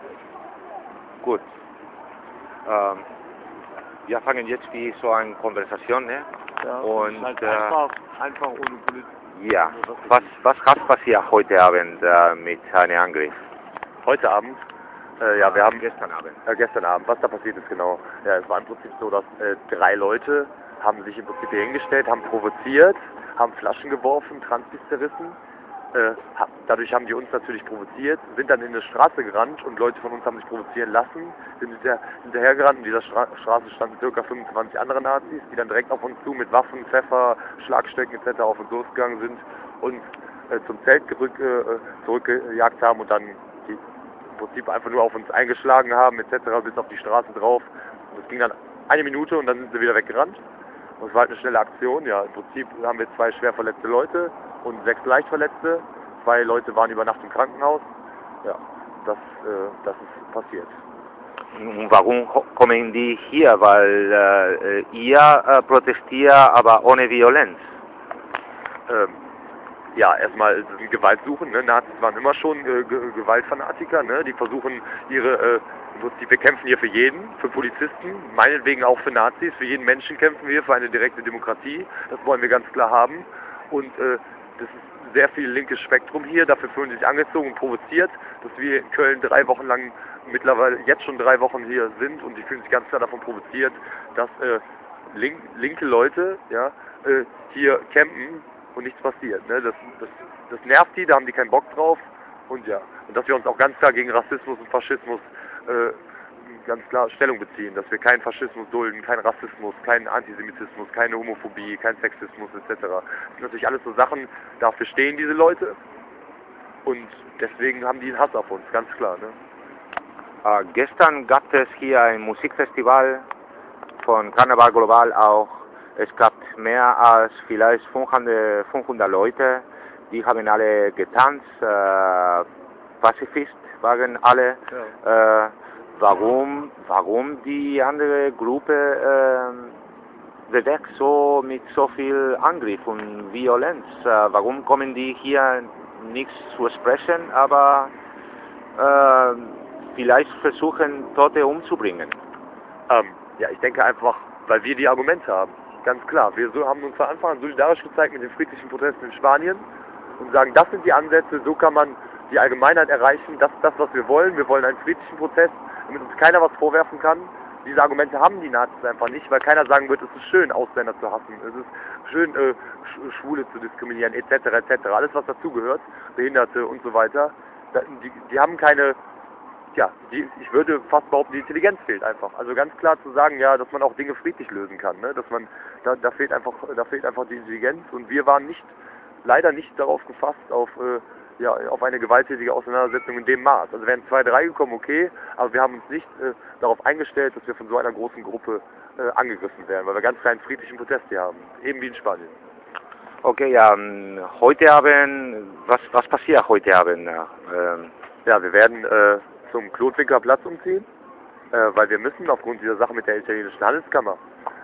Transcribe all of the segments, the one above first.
Gut. Wir fangen jetzt wie so eine Konversation, ne? Ja, Und halt einfach ohne Politik. ja, was hat passiert heute Abend mit einem Angriff? Heute Abend? Ja, wir haben gestern Abend. gestern Abend, was da passiert ist genau. Ja, es war im Prinzip so, dass 3 Leute haben sich im Prinzip hier hingestellt, haben provoziert, haben Flaschen geworfen, Transtis zerrissen. Dadurch haben die uns natürlich provoziert, sind dann in eine Straße gerannt und Leute von uns haben sich provozieren lassen, sind hinterhergerannt. In dieser Straße standen ca. 25 andere Nazis, die dann direkt auf uns zu mit Waffen, Pfeffer, Schlagstöcken etc. auf uns losgegangen sind und zum Zelt zurückgejagt haben und dann im Prinzip einfach nur auf uns eingeschlagen haben etc. bis auf die Straße drauf. Und das ging dann 1 Minute und dann sind sie wieder weggerannt. Und es war halt eine schnelle Aktion. Ja, im Prinzip haben wir 2 schwer verletzte Leute und 6 leicht verletzte. 2 Leute waren über Nacht im Krankenhaus. Ja, das ist passiert. Und warum kommen die hier? Weil ihr protestiert, aber ohne Violenz. Ja, erstmal sind Gewaltsuchen. Ne? Nazis waren immer schon Gewaltfanatiker. Ne? Die versuchen im Prinzip, wir kämpfen hier für jeden, für Polizisten, meinetwegen auch für Nazis, für jeden Menschen kämpfen wir, für eine direkte Demokratie. Das wollen wir ganz klar haben. Und das ist sehr viel linkes Spektrum hier. Dafür fühlen sie sich angezogen und provoziert, dass wir in Köln 3 Wochen lang, mittlerweile jetzt schon 3 Wochen hier sind und die fühlen sich ganz klar davon provoziert, dass linke Leute hier campen und nichts passiert. Ne? Das nervt die, da haben die keinen Bock drauf und ja. Und dass wir uns auch ganz klar gegen Rassismus und Faschismus ganz klar Stellung beziehen, dass wir keinen Faschismus dulden, keinen Rassismus, keinen Antisemitismus, keine Homophobie, keinen Sexismus etc. Das sind natürlich alles so Sachen, dafür stehen diese Leute und deswegen haben die einen Hass auf uns, ganz klar. Ne? Gestern gab es hier ein Musikfestival von Karneval Global auch. Es gab mehr als vielleicht 500 Leute, die haben alle getanzt, Pazifist waren alle. Ja. Warum die andere Gruppe bewegt so mit so viel Angriff und Violenz? Warum kommen die hier nichts zu sprechen, aber vielleicht versuchen Tote umzubringen? Ja, ich denke einfach, weil wir die Argumente haben. Ganz klar, wir haben uns von Anfang an solidarisch gezeigt mit den friedlichen Protesten in Spanien und sagen, das sind die Ansätze, so kann man die Allgemeinheit erreichen, das ist das, was wir wollen. Wir wollen einen friedlichen Protest, damit uns keiner was vorwerfen kann. Diese Argumente haben die Nazis einfach nicht, weil keiner sagen wird, es ist schön, Ausländer zu hassen, es ist schön, Schwule zu diskriminieren, etc., etc. Alles, was dazugehört, Behinderte und so weiter, die haben keine... Ja, ich würde fast behaupten, die Intelligenz fehlt einfach. Also ganz klar zu sagen, ja, dass man auch Dinge friedlich lösen kann, ne? Dass man da fehlt einfach die Intelligenz und wir waren leider nicht darauf gefasst auf eine gewalttätige Auseinandersetzung in dem Maß. Also wären 2, 3 gekommen, okay, aber wir haben uns nicht darauf eingestellt, dass wir von so einer großen Gruppe angegriffen werden, weil wir ganz kleinen friedlichen Protest hier haben, eben wie in Spanien. Okay, ja, heute Abend, was passiert heute Abend? Ja, wir werden zum Klotwinker Platz umziehen, weil wir müssen aufgrund dieser Sache mit der italienischen Handelskammer.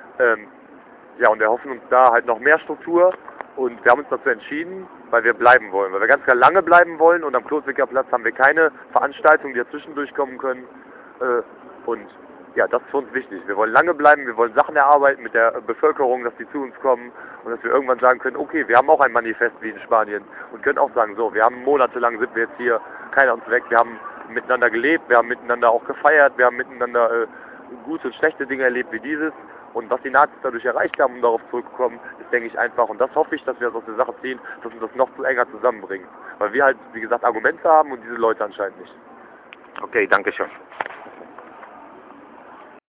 Ja, und wir hoffen uns da halt noch mehr Struktur und wir haben uns dazu entschieden, weil wir bleiben wollen, weil wir ganz klar lange bleiben wollen und am Klotwinker Platz haben wir keine Veranstaltungen, die dazwischen durchkommen können und ja, das ist für uns wichtig. Wir wollen lange bleiben, wir wollen Sachen erarbeiten mit der Bevölkerung, dass die zu uns kommen und dass wir irgendwann sagen können, okay, wir haben auch ein Manifest wie in Spanien und können auch sagen, so, wir haben monatelang sind wir jetzt hier, keiner uns weg, wir haben miteinander gelebt, wir haben miteinander auch gefeiert, wir haben miteinander gute und schlechte Dinge erlebt wie dieses und was die Nazis dadurch erreicht haben, um darauf zurückzukommen, ist, denke ich, einfach und das hoffe ich, dass wir das aus der Sache ziehen, dass uns das noch zu enger zusammenbringt, weil wir halt, wie gesagt, Argumente haben und diese Leute anscheinend nicht. Okay, danke schön.